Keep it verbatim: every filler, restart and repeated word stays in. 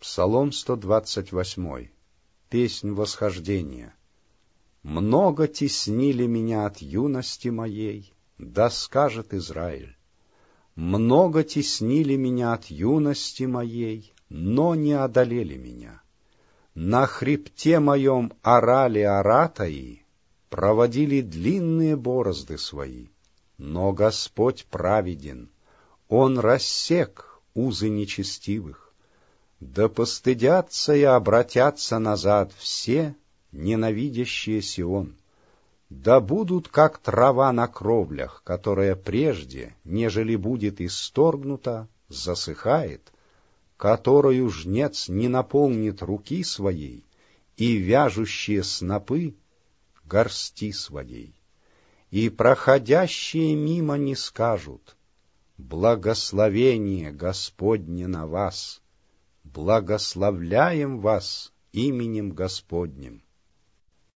Псалом сто двадцать восемь. Песнь восхождения. «Много теснили меня от юности моей, да скажет Израиль. Много теснили меня от юности моей, но не одолели меня. На хребте моем орали аратаи, проводили длинные борозды свои. Но Господь праведен, Он рассек узы нечестивых. Да постыдятся и обратятся назад все, ненавидящие Сион. Да будут, как трава на кровлях, которая прежде, нежели будет исторгнута, засыхает, которую жнец не наполнит руки своей, и вяжущие снопы горсти своей. И проходящие мимо не скажут: благословение Господне на вас, благословляем вас именем Господним.